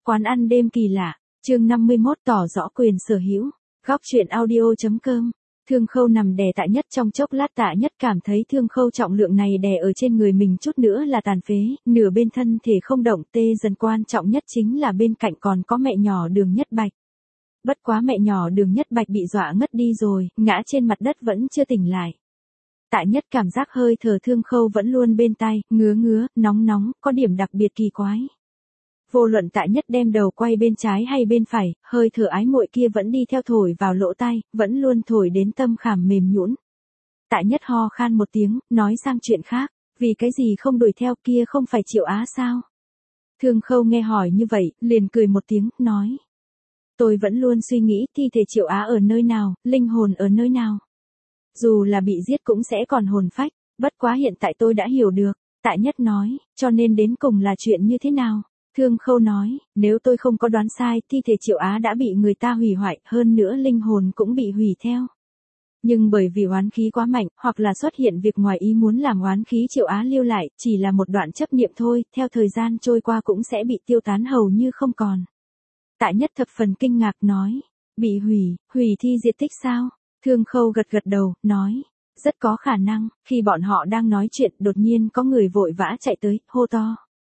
Quán ăn đêm kỳ lạ, chương 51 tỏ rõ quyền sở hữu. Góc truyện audio.com. Thương Khâu nằm đè Tạ Nhất trong chốc lát, Tạ Nhất cảm thấy Thương Khâu trọng lượng này đè ở trên người mình chút nữa là tàn phế, nửa bên thân thể không động tê dần, quan trọng nhất chính là bên cạnh còn có mẹ nhỏ Đường Nhất Bạch. Bất quá mẹ nhỏ Đường Nhất Bạch bị dọa ngất đi rồi, ngã trên mặt đất vẫn chưa tỉnh lại. Tạ Nhất cảm giác hơi thở Thương Khâu vẫn luôn bên tai, ngứa ngứa, nóng nóng, có điểm đặc biệt kỳ quái. Vô luận Tạ Nhất đem đầu quay bên trái hay bên phải, hơi thở ái muội kia vẫn đi theo thổi vào lỗ tai, vẫn luôn thổi đến tâm khảm mềm nhũn. Tạ Nhất ho khan một tiếng, nói sang chuyện khác, vì cái gì không đuổi theo, kia không phải Triệu Á sao? Thương Khâu nghe hỏi như vậy, liền cười một tiếng, nói. Tôi vẫn luôn suy nghĩ thi thể Triệu Á ở nơi nào, linh hồn ở nơi nào. Dù là bị giết cũng sẽ còn hồn phách, bất quá hiện tại tôi đã hiểu được. Tạ Nhất nói, cho nên đến cùng là chuyện như thế nào? Thương Khâu nói, nếu tôi không có đoán sai, thi thể Triệu Á đã bị người ta hủy hoại, hơn nữa linh hồn cũng bị hủy theo. Nhưng bởi vì oán khí quá mạnh, hoặc là xuất hiện việc ngoài ý muốn làm oán khí Triệu Á lưu lại, chỉ là một đoạn chấp niệm thôi, theo thời gian trôi qua cũng sẽ bị tiêu tán hầu như không còn. Tạ Nhất thập phần kinh ngạc nói, bị hủy thi diệt tích sao? Thương Khâu gật gật đầu, nói, rất có khả năng. Khi bọn họ đang nói chuyện, đột nhiên có người vội vã chạy tới, hô to.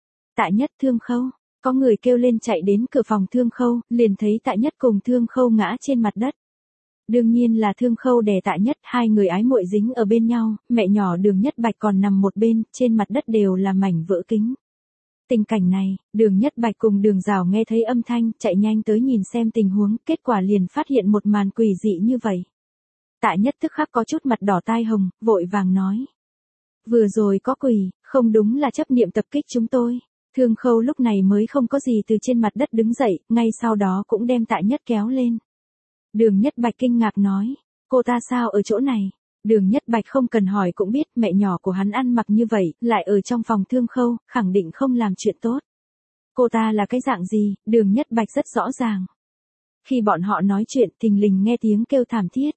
Tạ Nhất, Thương Khâu. Có người kêu lên chạy đến cửa phòng Thương Khâu, liền thấy Tạ Nhất cùng Thương Khâu ngã trên mặt đất. Đương nhiên là Thương Khâu đè Tạ Nhất, hai người ái muội dính ở bên nhau, mẹ nhỏ Đường Nhất Bạch còn nằm một bên, trên mặt đất đều là mảnh vỡ kính. Tình cảnh này, Đường Nhất Bạch cùng Đường Giảo nghe thấy âm thanh, chạy nhanh tới nhìn xem tình huống, kết quả liền phát hiện một màn quỷ dị như vậy. Tạ Nhất tức khắc có chút mặt đỏ tai hồng, vội vàng nói. Vừa rồi có quỷ, không đúng là chấp niệm tập kích chúng tôi. Thương Khâu lúc này mới không có gì từ trên mặt đất đứng dậy, ngay sau đó cũng đem Tạ Nhất kéo lên. Đường Nhất Bạch kinh ngạc nói, cô ta sao ở chỗ này? Đường Nhất Bạch không cần hỏi cũng biết mẹ nhỏ của hắn ăn mặc như vậy, lại ở trong phòng Thương Khâu, khẳng định không làm chuyện tốt. Cô ta là cái dạng gì, Đường Nhất Bạch rất rõ ràng. Khi bọn họ nói chuyện, thình lình nghe tiếng kêu thảm thiết.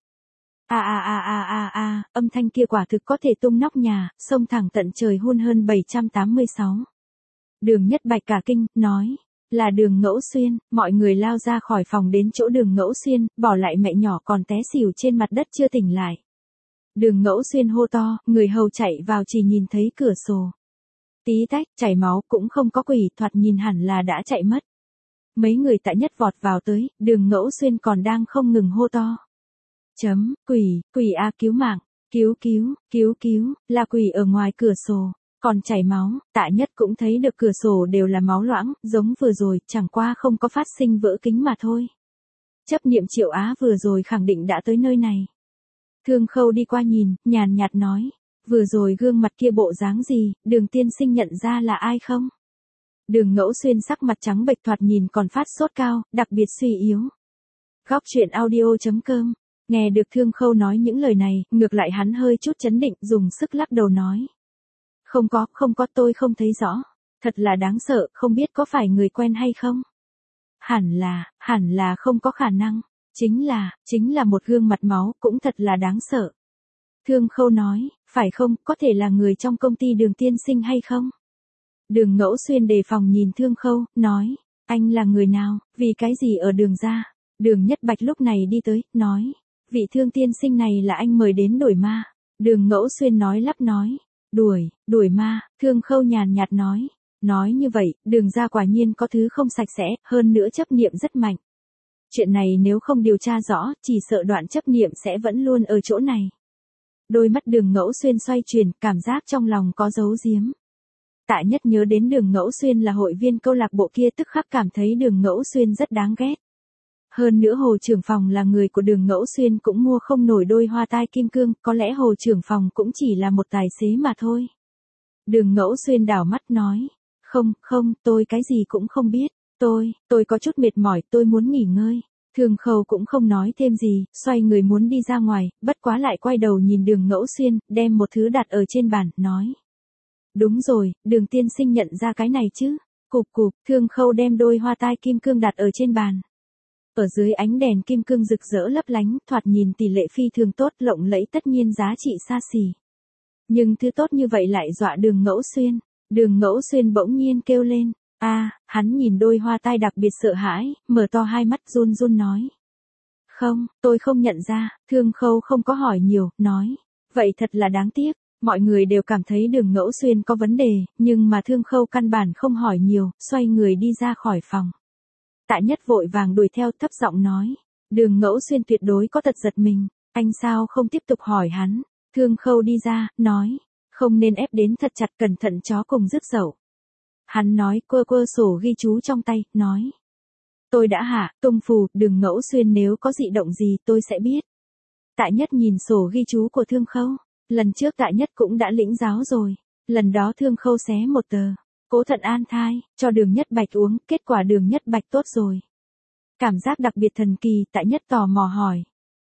Âm thanh kia quả thực có thể tung nóc nhà, xông thẳng tận trời hun hơn 786. Đường Nhất Bạch cả kinh, nói, là Đường Ngẫu Xuyên. Mọi người lao ra khỏi phòng đến chỗ Đường Ngẫu Xuyên, bỏ lại mẹ nhỏ còn té xỉu trên mặt đất chưa tỉnh lại. Đường Ngẫu Xuyên hô to, người hầu chạy vào chỉ nhìn thấy cửa sổ. Tí tách, chảy máu, cũng không có quỷ, thoạt nhìn hẳn là đã chạy mất. Mấy người Tạ Nhất vọt vào tới, Đường Ngẫu Xuyên còn đang không ngừng hô to. Quỷ a, cứu mạng, cứu, là quỷ ở ngoài cửa sổ. Còn chảy máu, Tạ Nhất cũng thấy được cửa sổ đều là máu loãng, giống vừa rồi, chẳng qua không có phát sinh vỡ kính mà thôi. Chấp niệm Triệu Á vừa rồi khẳng định đã tới nơi này. Thương Khâu đi qua nhìn, nhàn nhạt nói, vừa rồi gương mặt kia bộ dáng gì, Đường tiên sinh nhận ra là ai không? Đường Ngẫu Xuyên sắc mặt trắng bệch, thoạt nhìn còn phát sốt cao, đặc biệt suy yếu. Góc truyện audio.com. Nghe được Thương Khâu nói những lời này, ngược lại hắn hơi chút chấn định, dùng sức lắc đầu nói. Không có, tôi không thấy rõ. Thật là đáng sợ, không biết có phải người quen hay không? Hẳn là không có khả năng. Chính là một gương mặt máu, cũng thật là đáng sợ. Thương Khâu nói, phải không, có thể là người trong công ty Đường tiên sinh hay không? Đường Ngẫu Xuyên đề phòng nhìn Thương Khâu, nói, anh là người nào, vì cái gì ở Đường gia? Đường Nhất Bạch lúc này đi tới, nói, vị Thương tiên sinh này là anh mời đến đuổi ma. Đường Ngẫu Xuyên nói lắp nói, đuổi ma. Thương Khâu nhàn nhạt nói như vậy, Đường gia quả nhiên có thứ không sạch sẽ, hơn nữa chấp niệm rất mạnh. Chuyện này nếu không điều tra rõ, chỉ sợ đoạn chấp niệm sẽ vẫn luôn ở chỗ này. Đôi mắt Đường Ngẫu Xuyên xoay chuyển, cảm giác trong lòng có giấu giếm. Tạ Nhất nhớ đến Đường Ngẫu Xuyên là hội viên câu lạc bộ kia, tức khắc cảm thấy Đường Ngẫu Xuyên rất đáng ghét. Hơn nữa Hồ trưởng phòng là người của Đường Ngẫu Xuyên cũng mua không nổi đôi hoa tai kim cương, có lẽ Hồ trưởng phòng cũng chỉ là một tài xế mà thôi. Đường Ngẫu Xuyên đảo mắt nói, không, tôi cái gì cũng không biết, tôi có chút mệt mỏi, tôi muốn nghỉ ngơi. Thương Khâu cũng không nói thêm gì, xoay người muốn đi ra ngoài, bất quá lại quay đầu nhìn Đường Ngẫu Xuyên, đem một thứ đặt ở trên bàn, nói. Đúng rồi, Đường tiên sinh nhận ra cái này chứ? Cụp, Thương Khâu đem đôi hoa tai kim cương đặt ở trên bàn. Ở dưới ánh đèn kim cương rực rỡ lấp lánh, thoạt nhìn tỷ lệ phi thường tốt, lộng lẫy, tất nhiên giá trị xa xỉ. Nhưng thứ tốt như vậy lại dọa Đường Ngẫu Xuyên. Đường Ngẫu Xuyên bỗng nhiên kêu lên, Hắn nhìn đôi hoa tai đặc biệt sợ hãi, mở to hai mắt run run nói. Không, tôi không nhận ra, Thương Khâu không có hỏi nhiều, nói. Vậy thật là đáng tiếc, mọi người đều cảm thấy Đường Ngẫu Xuyên có vấn đề, nhưng mà Thương Khâu căn bản không hỏi nhiều, xoay người đi ra khỏi phòng. Tạ Nhất vội vàng đuổi theo thấp giọng nói. Đường Ngẫu Xuyên tuyệt đối có tật giật mình, anh sao không tiếp tục hỏi hắn. Thương Khâu đi ra, nói. Không nên ép đến thật chặt, cẩn thận chó cùng rước dậu. Hắn nói quơ quơ sổ ghi chú trong tay, nói. Tôi đã hạ, tung phù, Đường Ngẫu Xuyên nếu có dị động gì tôi sẽ biết. Tạ Nhất nhìn sổ ghi chú của Thương Khâu. Lần trước Tạ Nhất cũng đã lĩnh giáo rồi. Lần đó Thương Khâu xé một tờ. Cố thận an thai, cho Đường Nhất Bạch uống, kết quả Đường Nhất Bạch tốt rồi. Cảm giác đặc biệt thần kỳ, Tạ Nhất tò mò hỏi.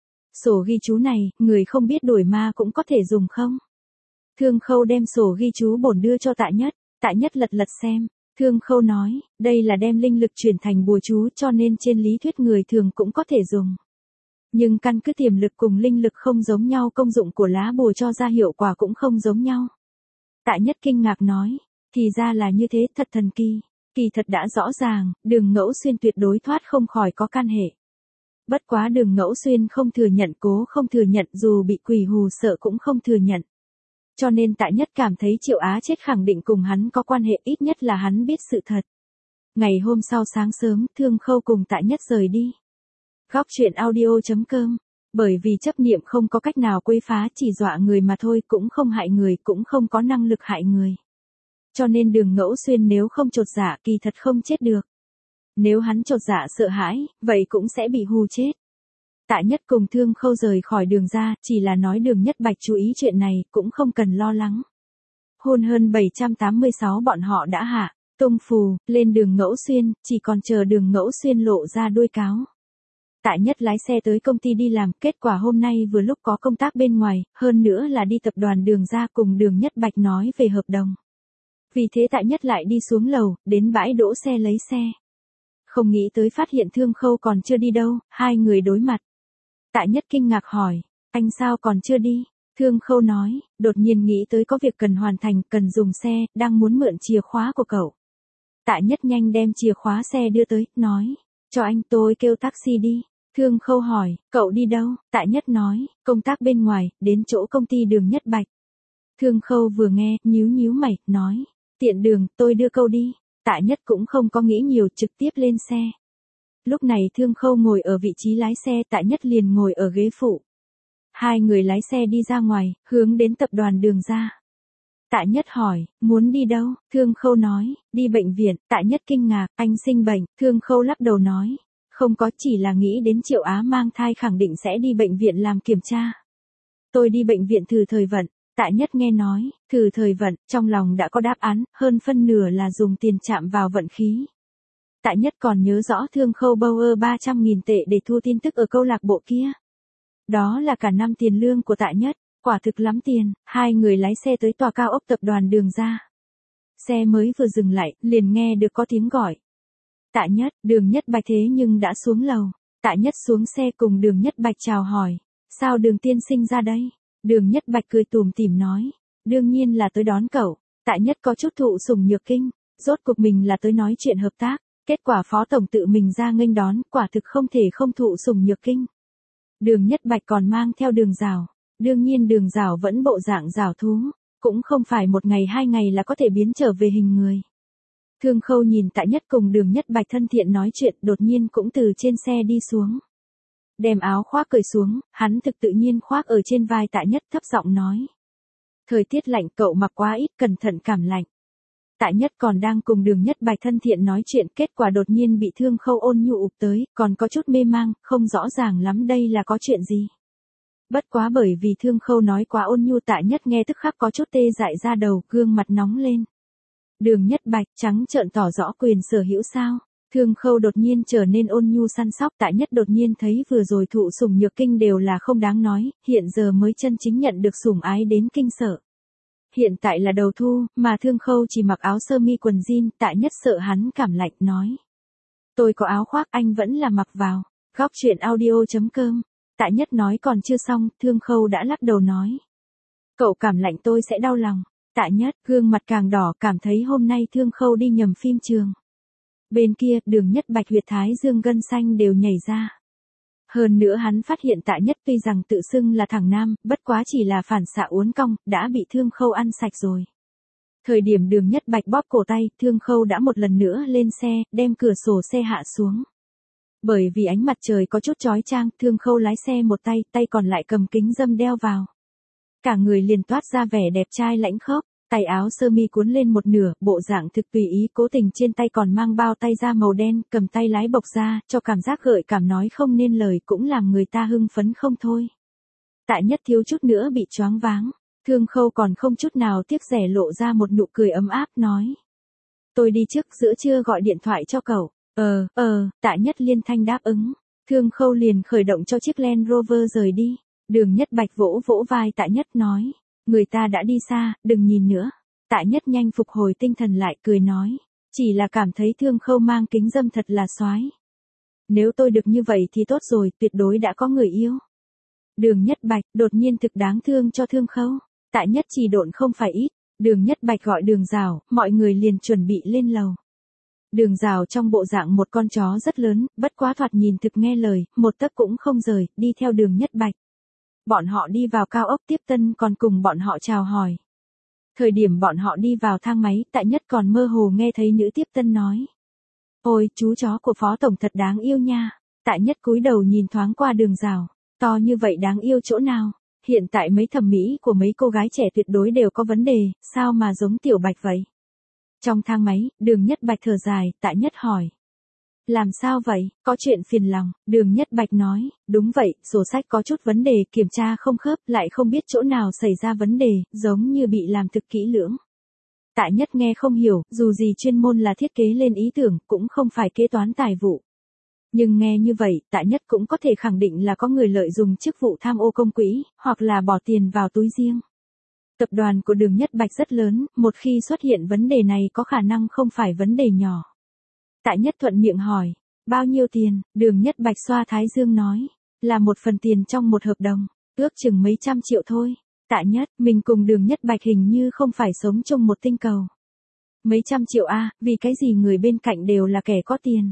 Sổ ghi chú này, người không biết đuổi ma cũng có thể dùng không? Thương Khâu đem sổ ghi chú bổn đưa cho Tạ Nhất. Tạ Nhất lật lật xem. Thương Khâu nói, đây là đem linh lực chuyển thành bùa chú cho nên trên lý thuyết người thường cũng có thể dùng. Nhưng căn cứ tiềm lực cùng linh lực không giống nhau, công dụng của lá bùa cho ra hiệu quả cũng không giống nhau. Tạ Nhất kinh ngạc nói, thì ra là như thế, thật thần kỳ. Kỳ thật đã rõ ràng, Đường Ngẫu Xuyên tuyệt đối thoát không khỏi có can hệ. Bất quá Đường Ngẫu Xuyên không thừa nhận, cố không thừa nhận, dù bị quỷ hù sợ cũng không thừa nhận. Cho nên Tạ Nhất cảm thấy Triệu Á chết khẳng định cùng hắn có quan hệ, ít nhất là hắn biết sự thật. Ngày hôm sau sáng sớm, Thương Khâu cùng Tạ Nhất rời đi. Góc truyện audio.com. Bởi vì chấp niệm không có cách nào quấy phá, chỉ dọa người mà thôi, cũng không hại người, cũng không có năng lực hại người. Cho nên Đường Ngẫu Xuyên nếu không chột dạ kỳ thật không chết được. Nếu hắn chột dạ sợ hãi, vậy cũng sẽ bị hù chết. Tạ Nhất cùng Thương Khâu rời khỏi đường ra, chỉ là nói Đường Nhất Bạch chú ý chuyện này, cũng không cần lo lắng. Hôn hơn 786 bọn họ đã hạ, tung phù, lên Đường Ngẫu Xuyên, chỉ còn chờ Đường Ngẫu Xuyên lộ ra đuôi cáo. Tạ Nhất lái xe tới công ty đi làm, kết quả hôm nay vừa lúc có công tác bên ngoài, hơn nữa là đi tập đoàn Đường ra cùng Đường Nhất Bạch nói về hợp đồng. Vì thế Tạ Nhất lại đi xuống lầu, đến bãi đỗ xe lấy xe. Không nghĩ tới phát hiện Thương Khâu còn chưa đi đâu, hai người đối mặt. Tạ Nhất kinh ngạc hỏi, anh sao còn chưa đi? Thương Khâu nói, đột nhiên nghĩ tới có việc cần hoàn thành, cần dùng xe, đang muốn mượn chìa khóa của cậu. Tạ Nhất nhanh đem chìa khóa xe đưa tới, nói, cho anh, tôi kêu taxi đi. Thương Khâu hỏi, cậu đi đâu? Tạ Nhất nói, công tác bên ngoài, đến chỗ công ty Đường Nhất Bạch. Thương Khâu vừa nghe, nhíu nhíu mày, nói, tiện đường, tôi đưa cậu đi. Tạ Nhất cũng không có nghĩ nhiều, trực tiếp lên xe. Lúc này Thương Khâu ngồi ở vị trí lái xe, Tạ Nhất liền ngồi ở ghế phụ. Hai người lái xe đi ra ngoài, hướng đến tập đoàn Đường ra. Tạ Nhất hỏi, muốn đi đâu? Thương Khâu nói, đi bệnh viện. Tạ Nhất kinh ngạc, anh sinh bệnh. Thương Khâu lắc đầu nói, không có, chỉ là nghĩ đến Triệu Á mang thai khẳng định sẽ đi bệnh viện làm kiểm tra. Tôi đi bệnh viện thử thời vận. Tạ Nhất nghe nói, thử thời vận, trong lòng đã có đáp án, hơn phân nửa là dùng tiền chạm vào vận khí. Tạ Nhất còn nhớ rõ Thương Khâu Bauer 300.000 tệ để thu tin tức ở câu lạc bộ kia. Đó là cả năm tiền lương của Tạ Nhất, quả thực lắm tiền. Hai người lái xe tới tòa cao ốc tập đoàn Đường ra. Xe mới vừa dừng lại, liền nghe được có tiếng gọi. Tạ Nhất, Đường Nhất Bạch thế nhưng đã xuống lầu. Tạ Nhất xuống xe cùng Đường Nhất Bạch chào hỏi. Sao Đường tiên sinh ra đây? Đường Nhất Bạch cười tủm tỉm nói. Đương nhiên là tới đón cậu. Tạ Nhất có chút thụ sủng nhược kinh. Rốt cuộc mình là tới nói chuyện hợp tác. Kết quả phó tổng tự mình ra nghênh đón, quả thực không thể không thụ sủng nhược kinh. Đường Nhất Bạch còn mang theo Đường Giảo. Đương nhiên Đường Giảo vẫn bộ dạng giảo thú. Cũng không phải một ngày hai ngày là có thể biến trở về hình người. Thương Khâu nhìn Tạ Nhất cùng Đường Nhất Bạch thân thiện nói chuyện, đột nhiên cũng từ trên xe đi xuống. Đem áo khoác cởi xuống, hắn thực tự nhiên khoác ở trên vai Tạ Nhất, thấp giọng nói. Thời tiết lạnh, cậu mặc quá ít, cẩn thận cảm lạnh. Tạ Nhất còn đang cùng Đường Nhất Bạch thân thiện nói chuyện, kết quả đột nhiên bị Thương Khâu ôn nhu ụp tới, còn có chút mê mang, không rõ ràng lắm đây là có chuyện gì. Bất quá bởi vì Thương Khâu nói quá ôn nhu, Tạ Nhất nghe tức khắc có chút tê dại ra đầu, gương mặt nóng lên. Đường Nhất Bạch trắng trợn tỏ rõ quyền sở hữu sao? Thương Khâu đột nhiên trở nên ôn nhu săn sóc. Tạ Nhất đột nhiên thấy vừa rồi thụ sủng nhược kinh đều là không đáng nói, hiện giờ mới chân chính nhận được sủng ái đến kinh sợ. Hiện tại là đầu thu, mà Thương Khâu chỉ mặc áo sơ mi quần jean. Tạ Nhất sợ hắn cảm lạnh, nói. Tôi có áo khoác, anh vẫn là mặc vào. Góc truyện audio.com. Tạ Nhất nói còn chưa xong, Thương Khâu đã lắc đầu nói. Cậu cảm lạnh tôi sẽ đau lòng. Tạ Nhất, gương mặt càng đỏ, cảm thấy hôm nay Thương Khâu đi nhầm phim trường. Bên kia, Đường Nhất Bạch huyệt thái dương gân xanh đều nhảy ra. Hơn nữa hắn phát hiện Tạ Nhất tuy rằng tự xưng là thằng nam, bất quá chỉ là phản xạ uốn cong, đã bị Thương Khâu ăn sạch rồi. Thời điểm Đường Nhất Bạch bóp cổ tay, Thương Khâu đã một lần nữa lên xe, đem cửa sổ xe hạ xuống. Bởi vì ánh mặt trời có chút chói chang, Thương Khâu lái xe một tay, tay còn lại cầm kính râm đeo vào. Cả người liền toát ra vẻ đẹp trai lãnh khốc, tay áo sơ mi cuốn lên một nửa, bộ dạng thực tùy ý, cố tình trên tay còn mang bao tay da màu đen, cầm tay lái bộc ra, cho cảm giác gợi cảm nói không nên lời, cũng làm người ta hưng phấn không thôi. Tạ Nhất thiếu chút nữa bị choáng váng, Thương Khâu còn không chút nào tiếc rẻ lộ ra một nụ cười ấm áp nói. Tôi đi trước, giữa trưa gọi điện thoại cho cậu. Tạ Nhất liên thanh đáp ứng. Thương Khâu liền khởi động cho chiếc Land Rover rời đi. Đường Nhất Bạch vỗ vỗ vai Tạ Nhất nói. Người ta đã đi xa, đừng nhìn nữa. Tạ Nhất nhanh phục hồi tinh thần lại cười nói. Chỉ là cảm thấy Thương Khâu mang kính râm thật là soái. Nếu tôi được như vậy thì tốt rồi, tuyệt đối đã có người yêu. Đường Nhất Bạch đột nhiên thực đáng thương cho Thương Khâu. Tạ Nhất chỉ độn không phải ít. Đường Nhất Bạch gọi Đường Rào, mọi người liền chuẩn bị lên lầu. Đường Rào trong bộ dạng một con chó rất lớn, bất quá thoạt nhìn thực nghe lời, một tấc cũng không rời, đi theo Đường Nhất Bạch. Bọn họ đi vào cao ốc tiếp tân còn cùng bọn họ chào hỏi. Thời điểm bọn họ đi vào thang máy, Tạ Nhất còn mơ hồ nghe thấy nữ tiếp tân nói. Ôi, chú chó của Phó Tổng thật đáng yêu nha. Tạ Nhất cúi đầu nhìn thoáng qua Đường Rào, to như vậy đáng yêu chỗ nào. Hiện tại mấy thẩm mỹ của mấy cô gái trẻ tuyệt đối đều có vấn đề, sao mà giống Tiểu Bạch vậy? Trong thang máy, Đường Nhất Bạch thở dài, Tạ Nhất hỏi. Làm sao vậy, có chuyện phiền lòng? Đường Nhất Bạch nói, đúng vậy, sổ sách có chút vấn đề, kiểm tra không khớp, lại không biết chỗ nào xảy ra vấn đề, giống như bị làm thực kỹ lưỡng. Tạ Nhất nghe không hiểu, dù gì chuyên môn là thiết kế lên ý tưởng, cũng không phải kế toán tài vụ. Nhưng nghe như vậy, Tạ Nhất cũng có thể khẳng định là có người lợi dụng chức vụ tham ô công quỹ, hoặc là bỏ tiền vào túi riêng. Tập đoàn của Đường Nhất Bạch rất lớn, một khi xuất hiện vấn đề này có khả năng không phải vấn đề nhỏ. Tạ Nhất thuận miệng hỏi, bao nhiêu tiền? Đường Nhất Bạch xoa thái dương nói, là một phần tiền trong một hợp đồng, ước chừng mấy trăm triệu thôi. Tạ Nhất, mình cùng Đường Nhất Bạch hình như không phải sống chung một tinh cầu. Mấy trăm triệu a, vì cái gì người bên cạnh đều là kẻ có tiền.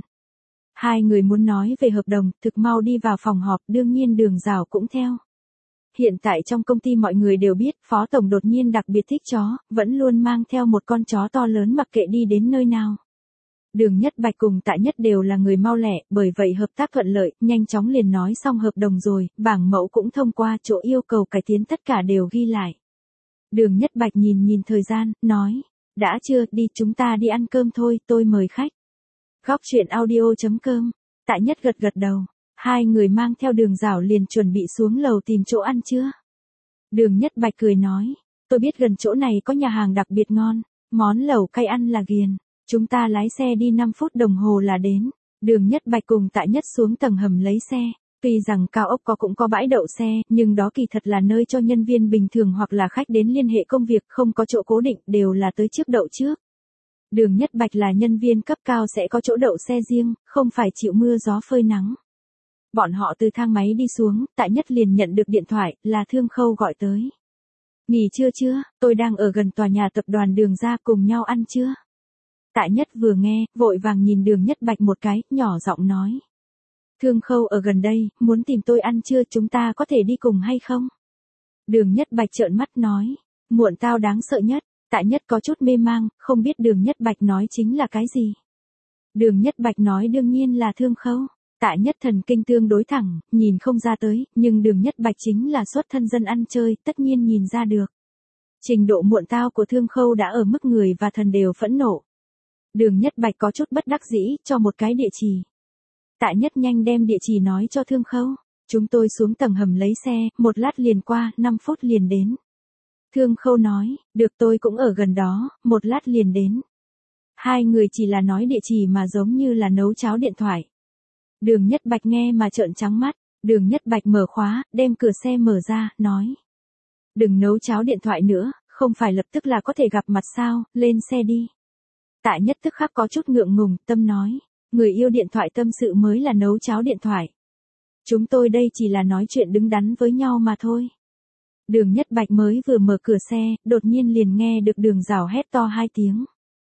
Hai người muốn nói về hợp đồng, thực mau đi vào phòng họp, đương nhiên Đường Rào cũng theo. Hiện tại trong công ty mọi người đều biết, Phó Tổng đột nhiên đặc biệt thích chó, vẫn luôn mang theo một con chó to lớn mặc kệ đi đến nơi nào. Đường Nhất Bạch cùng Tạ Nhất đều là người mau lẹ, bởi vậy hợp tác thuận lợi, nhanh chóng liền nói xong hợp đồng rồi, bảng mẫu cũng thông qua, chỗ yêu cầu cải tiến tất cả đều ghi lại. Đường Nhất Bạch nhìn thời gian, nói, đã chưa, đi chúng ta đi ăn cơm thôi, tôi mời khách. Góc truyện audio.com, Tạ Nhất gật gật đầu, hai người mang theo Đường Rào liền chuẩn bị xuống lầu tìm chỗ ăn trưa. Đường Nhất Bạch cười nói, tôi biết gần chỗ này có nhà hàng đặc biệt ngon, món lẩu cay ăn là ghiền. Chúng ta lái xe đi 5 phút đồng hồ là đến. Đường Nhất Bạch cùng Tạ Nhất xuống tầng hầm lấy xe. Tuy rằng cao ốc cũng có bãi đậu xe, nhưng đó kỳ thật là nơi cho nhân viên bình thường hoặc là khách đến liên hệ công việc, không có chỗ cố định, đều là tới trước đậu trước. Đường Nhất Bạch là nhân viên cấp cao sẽ có chỗ đậu xe riêng, không phải chịu mưa gió phơi nắng. Bọn họ từ thang máy đi xuống, Tạ Nhất liền nhận được điện thoại, là Thương Khâu gọi tới. Nghỉ trưa chưa, tôi đang ở gần tòa nhà tập đoàn Đường ra, cùng nhau ăn trưa. Tạ Nhất vừa nghe, vội vàng nhìn Đường Nhất Bạch một cái, nhỏ giọng nói. Thương Khâu ở gần đây, muốn tìm tôi ăn trưa, chúng ta có thể đi cùng hay không? Đường Nhất Bạch trợn mắt nói, muộn tao đáng sợ nhất. Tạ Nhất có chút mê mang, không biết Đường Nhất Bạch nói chính là cái gì. Đường Nhất Bạch nói đương nhiên là Thương Khâu. Tạ Nhất thần kinh tương đối thẳng, nhìn không ra tới, nhưng Đường Nhất Bạch chính là xuất thân dân ăn chơi, tất nhiên nhìn ra được. Trình độ muộn tao của Thương Khâu đã ở mức người và thần đều phẫn nộ. Đường Nhất Bạch có chút bất đắc dĩ, cho một cái địa chỉ. Tạ Nhất nhanh đem địa chỉ nói cho Thương Khâu. Chúng tôi xuống tầng hầm lấy xe, một lát liền qua, 5 phút liền đến. Thương Khâu nói, được tôi cũng ở gần đó, một lát liền đến. Hai người chỉ là nói địa chỉ mà giống như là nấu cháo điện thoại. Đường Nhất Bạch nghe mà trợn trắng mắt, Đường Nhất Bạch mở khóa, đem cửa xe mở ra, nói. Đừng nấu cháo điện thoại nữa, không phải lập tức là có thể gặp mặt sao, lên xe đi. Tạ Nhất tức khắc có chút ngượng ngùng, tâm nói, người yêu điện thoại tâm sự mới là nấu cháo điện thoại. Chúng tôi đây chỉ là nói chuyện đứng đắn với nhau mà thôi. Đường Nhất Bạch mới vừa mở cửa xe, đột nhiên liền nghe được Đường Rào hét to 2 tiếng.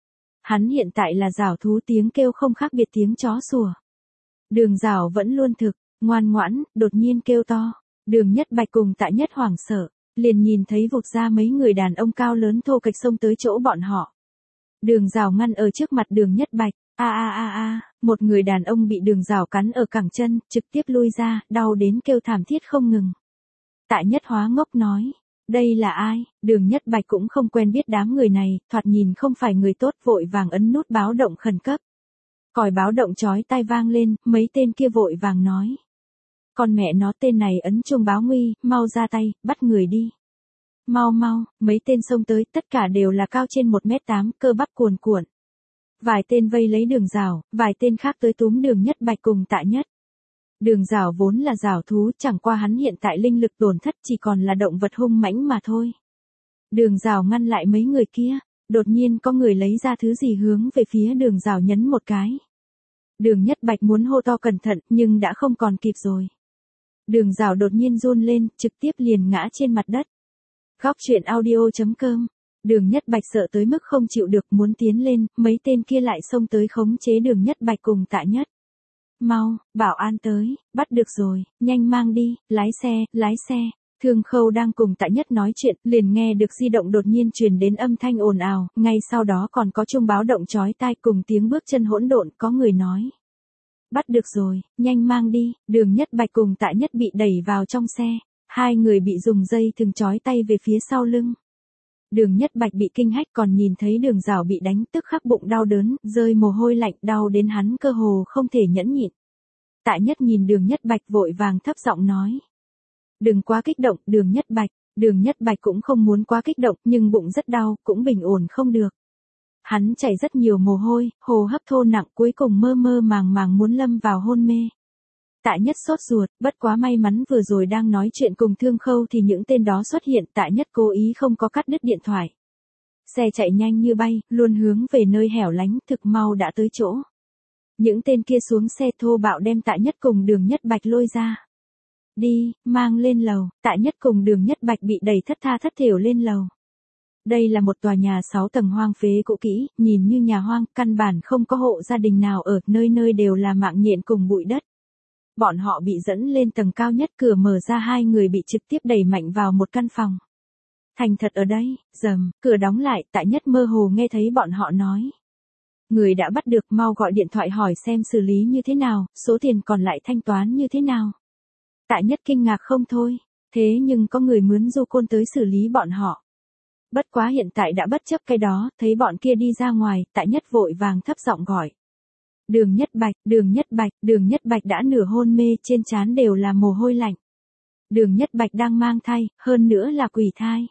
Hắn hiện tại là giảo thú, tiếng kêu không khác biệt tiếng chó sủa. Đường giảo vẫn luôn thực, ngoan ngoãn, đột nhiên kêu to. Đường Nhất Bạch cùng Tạ Nhất hoảng sợ, liền nhìn thấy vụt ra mấy người đàn ông cao lớn thô kệch xông tới chỗ bọn họ. Đường giảo ngăn ở trước mặt Đường Nhất Bạch, một người đàn ông bị đường giảo cắn ở cẳng chân, trực tiếp lui ra, đau đến kêu thảm thiết không ngừng. Tạ Nhất hóa ngốc nói, đây là ai? Đường Nhất Bạch cũng không quen biết đám người này, thoạt nhìn không phải người tốt, vội vàng ấn nút báo động khẩn cấp. Còi báo động chói tai vang lên, mấy tên kia vội vàng nói. Con mẹ nó, tên này ấn chuông báo nguy, mau ra tay, bắt người đi. Mau mau, mấy tên xông tới, tất cả đều là cao trên 1m8, cơ bắp cuồn cuộn. Vài tên vây lấy đường giảo, vài tên khác tới túm Đường Nhất Bạch cùng Tạ Nhất. Đường giảo vốn là giảo thú, chẳng qua hắn hiện tại linh lực tổn thất, chỉ còn là động vật hung mãnh mà thôi. Đường giảo ngăn lại mấy người kia, đột nhiên có người lấy ra thứ gì hướng về phía đường giảo nhấn một cái. Đường Nhất Bạch muốn hô to cẩn thận, nhưng đã không còn kịp rồi. Đường giảo đột nhiên run lên, trực tiếp liền ngã trên mặt đất. Góc truyện audio.com. Đường Nhất Bạch sợ tới mức không chịu được, muốn tiến lên, mấy tên kia lại xông tới khống chế Đường Nhất Bạch cùng Tạ Nhất. Mau, bảo an tới, bắt được rồi, nhanh mang đi, lái xe. Thương Khâu đang cùng Tạ Nhất nói chuyện, liền nghe được di động đột nhiên truyền đến âm thanh ồn ào, ngay sau đó còn có chuông báo động chói tai cùng tiếng bước chân hỗn độn, có người nói. Bắt được rồi, nhanh mang đi. Đường Nhất Bạch cùng Tạ Nhất bị đẩy vào trong xe, hai người bị dùng dây thừng chói tay về phía sau lưng. Đường Nhất Bạch bị kinh hách, còn nhìn thấy đường giảo bị đánh, tức khắc bụng đau đớn, rơi mồ hôi lạnh, đau đến hắn cơ hồ không thể nhẫn nhịn. Tạ Nhất nhìn Đường Nhất Bạch vội vàng thấp giọng nói. Đừng quá kích động, Đường Nhất Bạch. Đường Nhất Bạch cũng không muốn quá kích động, nhưng bụng rất đau, cũng bình ổn không được. Hắn chảy rất nhiều mồ hôi, hô hấp thô nặng, cuối cùng mơ mơ màng màng muốn lâm vào hôn mê. Tạ Nhất sốt ruột, bất quá may mắn vừa rồi đang nói chuyện cùng Thương Khâu thì những tên đó xuất hiện, Tạ Nhất cố ý không có cắt đứt điện thoại. Xe chạy nhanh như bay, luôn hướng về nơi hẻo lánh, thực mau đã tới chỗ. Những tên kia xuống xe thô bạo đem Tạ Nhất cùng Đường Nhất Bạch lôi ra. Đi, mang lên lầu. Tạ Nhất cùng Đường Nhất Bạch bị đẩy thất tha thất thểu lên lầu. Đây là một tòa nhà 6 tầng hoang phế cũ kỹ, nhìn như nhà hoang, căn bản không có hộ gia đình nào ở, nơi nơi đều là mạng nhện cùng bụi đất. Bọn họ bị dẫn lên tầng cao nhất, cửa mở ra, hai người bị trực tiếp đẩy mạnh vào một căn phòng. Thành thật ở đây, rầm, cửa đóng lại, Tạ Nhất mơ hồ nghe thấy bọn họ nói. Người đã bắt được, mau gọi điện thoại hỏi xem xử lý như thế nào, số tiền còn lại thanh toán như thế nào. Tạ Nhất kinh ngạc không thôi, thế nhưng có người mướn du côn tới xử lý bọn họ. Bất quá hiện tại đã bất chấp cái đó, thấy bọn kia đi ra ngoài, Tạ Nhất vội vàng thấp giọng gọi. Đường Nhất Bạch, Đường Nhất Bạch. Đường Nhất Bạch đã nửa hôn mê, trên trán đều là mồ hôi lạnh. Đường Nhất Bạch đang mang thai, hơn nữa là quỷ thai.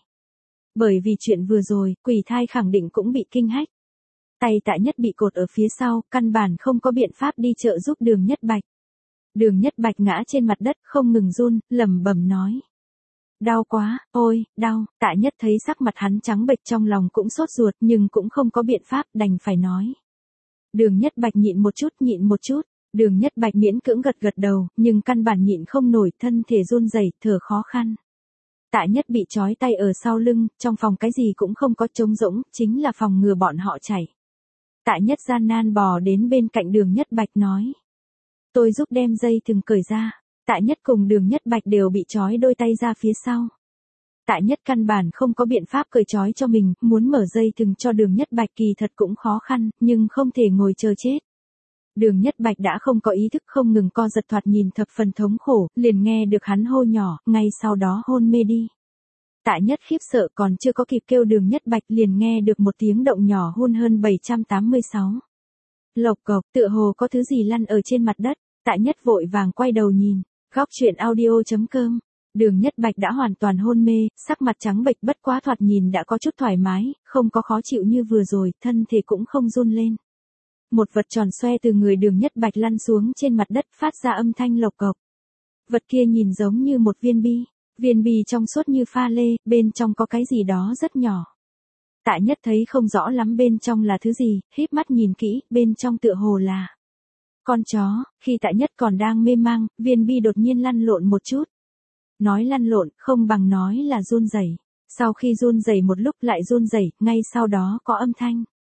Bởi vì chuyện vừa rồi, quỷ thai khẳng định cũng bị kinh hách. Tay Tạ Nhất bị cột ở phía sau, căn bản không có biện pháp đi trợ giúp Đường Nhất Bạch. Đường Nhất Bạch ngã trên mặt đất, không ngừng run, lẩm bẩm nói. Đau quá, ôi, đau. Tạ Nhất thấy sắc mặt hắn trắng bệch, trong lòng cũng sốt ruột, nhưng cũng không có biện pháp, đành phải nói. Đường Nhất Bạch nhịn một chút. Đường Nhất Bạch miễn cưỡng gật gật đầu, nhưng căn bản nhịn không nổi, thân thể run rẩy, thở khó khăn. Tạ Nhất bị trói tay ở sau lưng, trong phòng cái gì cũng không có, trống rỗng, chính là phòng ngừa bọn họ chạy. Tạ Nhất gian nan bò đến bên cạnh Đường Nhất Bạch nói. Tôi giúp đem dây thừng cởi ra. Tạ Nhất cùng Đường Nhất Bạch đều bị trói đôi tay ra phía sau. Tạ Nhất căn bản không có biện pháp cởi trói cho mình, muốn mở dây thừng cho Đường Nhất Bạch kỳ thật cũng khó khăn, nhưng không thể ngồi chờ chết. Đường Nhất Bạch đã không có ý thức, không ngừng co giật, thoạt nhìn thập phần thống khổ, liền nghe được hắn hô nhỏ, ngay sau đó hôn mê đi. Tạ Nhất khiếp sợ, còn chưa có kịp kêu Đường Nhất Bạch liền nghe được một tiếng động nhỏ hun hơn 786. Lộc cộc, tựa hồ có thứ gì lăn ở trên mặt đất. Tạ Nhất vội vàng quay đầu nhìn. Góc truyện audio.com. Đường Nhất Bạch đã hoàn toàn hôn mê, sắc mặt trắng bệch, bất quá thoạt nhìn đã có chút thoải mái, không có khó chịu như vừa rồi, thân thể cũng không run lên. Một vật tròn xoe từ người Đường Nhất Bạch lăn xuống trên mặt đất, phát ra âm thanh lộc cộc. Vật kia nhìn giống như một viên bi. Viên bi trong suốt như pha lê, bên trong có cái gì đó rất nhỏ. Tạ Nhất thấy không rõ lắm bên trong là thứ gì, híp mắt nhìn kỹ, bên trong tựa hồ là con chó. Khi Tạ Nhất còn đang mê mang, viên bi đột nhiên lăn lộn một chút. Nói lăn lộn, không bằng nói là run rẩy. Sau khi run rẩy một lúc lại run rẩy, ngay sau đó có âm thanh.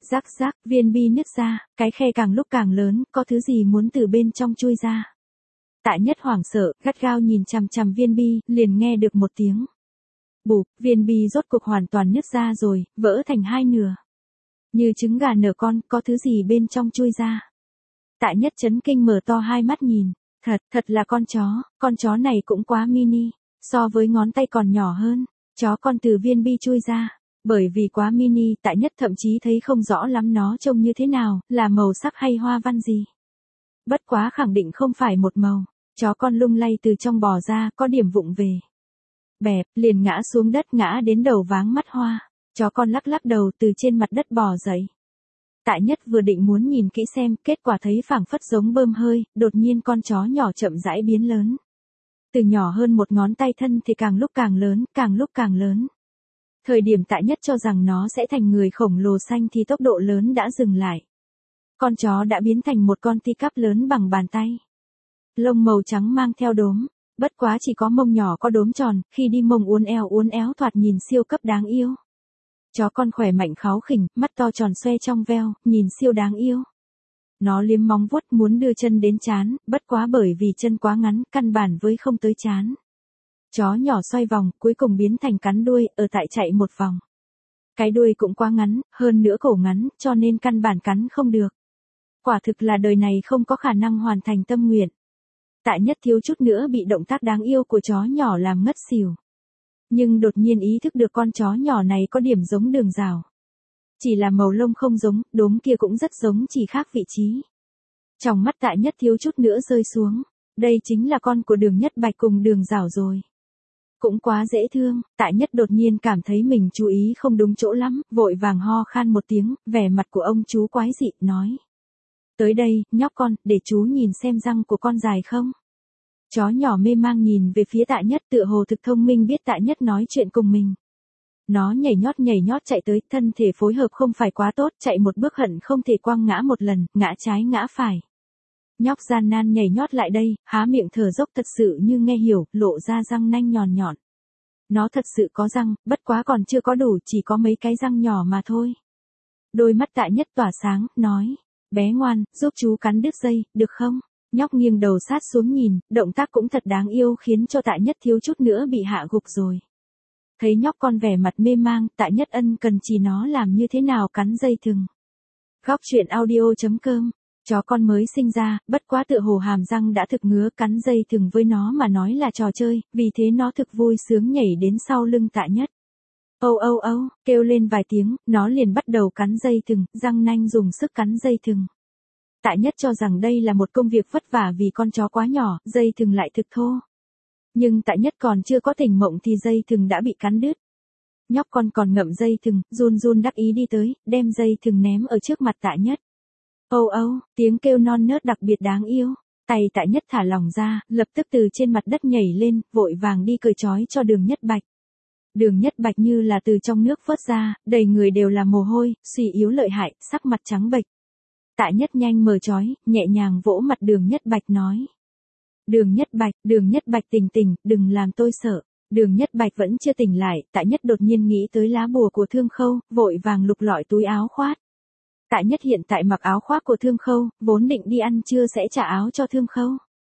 Rắc rắc, viên bi nứt ra, cái khe càng lúc càng lớn, có thứ gì muốn từ bên trong chui ra. Tạ Nhất hoảng sợ, gắt gao nhìn chằm chằm viên bi, liền nghe được một tiếng. Bụp, viên bi rốt cuộc hoàn toàn nứt ra rồi, vỡ thành hai nửa. Như trứng gà nở con, có thứ gì bên trong chui ra. Tạ Nhất chấn kinh mở to hai mắt nhìn. Thật là con chó này cũng quá mini, so với ngón tay còn nhỏ hơn. Chó con từ viên bi chui ra. Bởi vì quá mini, Tạ Nhất thậm chí thấy không rõ lắm nó trông như thế nào, là màu sắc hay hoa văn gì. Bất quá khẳng định không phải một màu. Chó con lung lay từ trong bò ra, có điểm vụng về. Bẹp, liền ngã xuống đất, ngã đến đầu váng mắt hoa. Chó con lắc lắc đầu từ trên mặt đất bò dậy. Tạ Nhất vừa định muốn nhìn kỹ xem, kết quả thấy phảng phất giống bơm hơi, đột nhiên con chó nhỏ chậm rãi biến lớn. Từ nhỏ hơn một ngón tay thân thì càng lúc càng lớn, càng lúc càng lớn. Thời điểm Tạ Nhất cho rằng nó sẽ thành người khổng lồ xanh thì tốc độ lớn đã dừng lại. Con chó đã biến thành một con teacup lớn bằng bàn tay. Lông màu trắng mang theo đốm, bất quá chỉ có mông nhỏ có đốm tròn, khi đi mông uốn éo thoạt nhìn siêu cấp đáng yêu. Chó con khỏe mạnh kháu khỉnh, mắt to tròn xoe trong veo, nhìn siêu đáng yêu. Nó liếm móng vuốt muốn đưa chân đến trán, bất quá bởi vì chân quá ngắn, căn bản với không tới trán. Chó nhỏ xoay vòng, cuối cùng biến thành cắn đuôi, ở tại chạy một vòng. Cái đuôi cũng quá ngắn, hơn nữa cổ ngắn, cho nên căn bản cắn không được. Quả thực là đời này không có khả năng hoàn thành tâm nguyện. Tạ Nhất thiếu chút nữa bị động tác đáng yêu của chó nhỏ làm ngất xỉu. Nhưng đột nhiên ý thức được con chó nhỏ này có điểm giống Đường Rào. Chỉ là màu lông không giống, đốm kia cũng rất giống, chỉ khác vị trí. Trong mắt Tạ Nhất thiếu chút nữa rơi xuống. Đây chính là con của Đường Nhất Bạch cùng Đường Rào rồi. Cũng quá dễ thương, Tạ Nhất đột nhiên cảm thấy mình chú ý không đúng chỗ lắm, vội vàng ho khan một tiếng, vẻ mặt của ông chú quái dị, nói. Tới đây, nhóc con, để chú nhìn xem răng của con dài không. Chó nhỏ mê mang nhìn về phía Tạ Nhất, tựa hồ thực thông minh biết Tạ Nhất nói chuyện cùng mình. Nó nhảy nhót chạy tới, thân thể phối hợp không phải quá tốt, chạy một bước hận không thể quăng ngã một lần, ngã trái ngã phải. Nhóc gian nan nhảy nhót lại đây, há miệng thở dốc thật sự như nghe hiểu, lộ ra răng nanh nhọn nhọn. Nó thật sự có răng, bất quá còn chưa có đủ, chỉ có mấy cái răng nhỏ mà thôi. Đôi mắt Tạ Nhất tỏa sáng, nói, bé ngoan, giúp chú cắn đứt dây, được không? Nhóc nghiêng đầu sát xuống nhìn, động tác cũng thật đáng yêu khiến cho Tạ Nhất thiếu chút nữa bị hạ gục rồi. Thấy nhóc con vẻ mặt mê mang, Tạ Nhất ân cần chỉ nó làm như thế nào cắn dây thừng. Góc truyện audio.com. Chó con mới sinh ra, bất quá tựa hồ hàm răng đã thực ngứa, cắn dây thừng với nó mà nói là trò chơi, vì thế nó thực vui sướng nhảy đến sau lưng Tạ Nhất. Âu, kêu lên vài tiếng, nó liền bắt đầu cắn dây thừng, răng nanh dùng sức cắn dây thừng. Tạ Nhất cho rằng đây là một công việc vất vả vì con chó quá nhỏ, dây thừng lại thực thô. Nhưng Tạ Nhất còn chưa có tỉnh mộng thì dây thừng đã bị cắn đứt. Nhóc con còn ngậm dây thừng, run đắc ý đi tới, đem dây thừng ném ở trước mặt Tạ Nhất. Âu, tiếng kêu non nớt đặc biệt đáng yêu. Tay Tạ Nhất thả lỏng ra, lập tức từ trên mặt đất nhảy lên, vội vàng đi cởi trói cho Đường Nhất Bạch. Đường Nhất Bạch như là từ trong nước vớt ra, đầy người đều là mồ hôi, suy yếu lợi hại, sắc mặt trắng bệch. Tạ Nhất nhanh mở trói, nhẹ nhàng vỗ mặt Đường Nhất Bạch nói. Đường Nhất Bạch tỉnh, đừng làm tôi sợ. Đường Nhất Bạch vẫn chưa tỉnh lại, Tạ Nhất đột nhiên nghĩ tới lá bùa của Thương Khâu, vội vàng lục lọi túi áo khoác. Tạ Nhất hiện tại mặc áo khoác của Thương Khâu, vốn định đi ăn trưa sẽ trả áo cho Thương Khâu.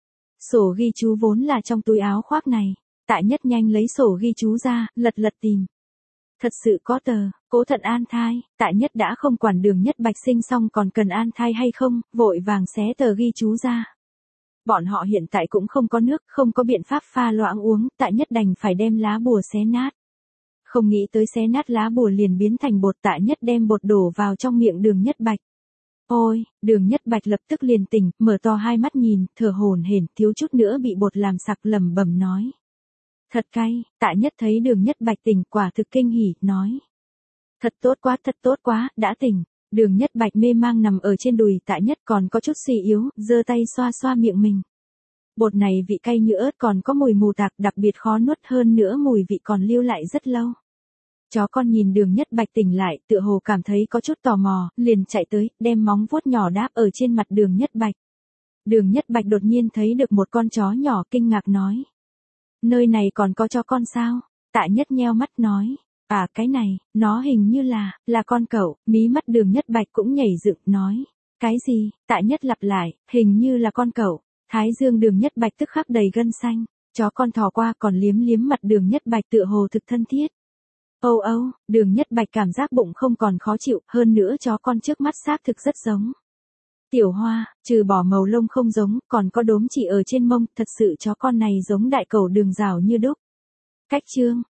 Sổ ghi chú vốn là trong túi áo khoác này. Tạ Nhất nhanh lấy sổ ghi chú ra, lật tìm. Thật sự có tờ, Cố Thận an thai, Tạ Nhất đã không quản Đường Nhất Bạch sinh xong còn cần an thai hay không, vội vàng xé tờ ghi chú ra. Bọn họ hiện tại cũng không có nước, không có biện pháp pha loãng uống, Tạ Nhất đành phải đem lá bùa xé nát. Không nghĩ tới xé nát lá bùa liền biến thành bột, Tạ Nhất đem bột đổ vào trong miệng Đường Nhất Bạch. Ôi, Đường Nhất Bạch lập tức liền tỉnh, mở to hai mắt nhìn, thở hổn hển, thiếu chút nữa bị bột làm sặc, lẩm bẩm nói. Thật cay, Tạ Nhất thấy Đường Nhất Bạch tỉnh, quả thực kinh hỉ, nói. Thật tốt quá, đã tỉnh. Đường Nhất Bạch mê mang nằm ở trên đùi Tạ Nhất, còn có chút suy yếu, giơ tay xoa miệng mình. Bột này vị cay như ớt, còn có mùi mù tạc, đặc biệt khó nuốt, hơn nữa mùi vị còn lưu lại rất lâu. Chó con nhìn Đường Nhất Bạch tỉnh lại, tựa hồ cảm thấy có chút tò mò, liền chạy tới, đem móng vuốt nhỏ đáp ở trên mặt Đường Nhất Bạch. Đường Nhất Bạch đột nhiên thấy được một con chó nhỏ, kinh ngạc nói. Nơi này còn có chó con sao? Tạ Nhất nheo mắt nói. À cái này, nó hình như là con cậu, mí mắt Đường Nhất Bạch cũng nhảy dựng nói. Cái gì, Tạ Nhất lặp lại, hình như là con cậu. Thái dương Đường Nhất Bạch tức khắc đầy gân xanh, chó con thò qua còn liếm liếm mặt Đường Nhất Bạch tựa hồ thực thân thiết. Âu âu, Đường Nhất Bạch cảm giác bụng không còn khó chịu, hơn nữa chó con trước mắt xác thực rất giống. Tiểu Hoa, trừ bỏ màu lông không giống, còn có đốm chỉ ở trên mông, thật sự chó con này giống đại cẩu Đường Giảo như đúc. Cách chương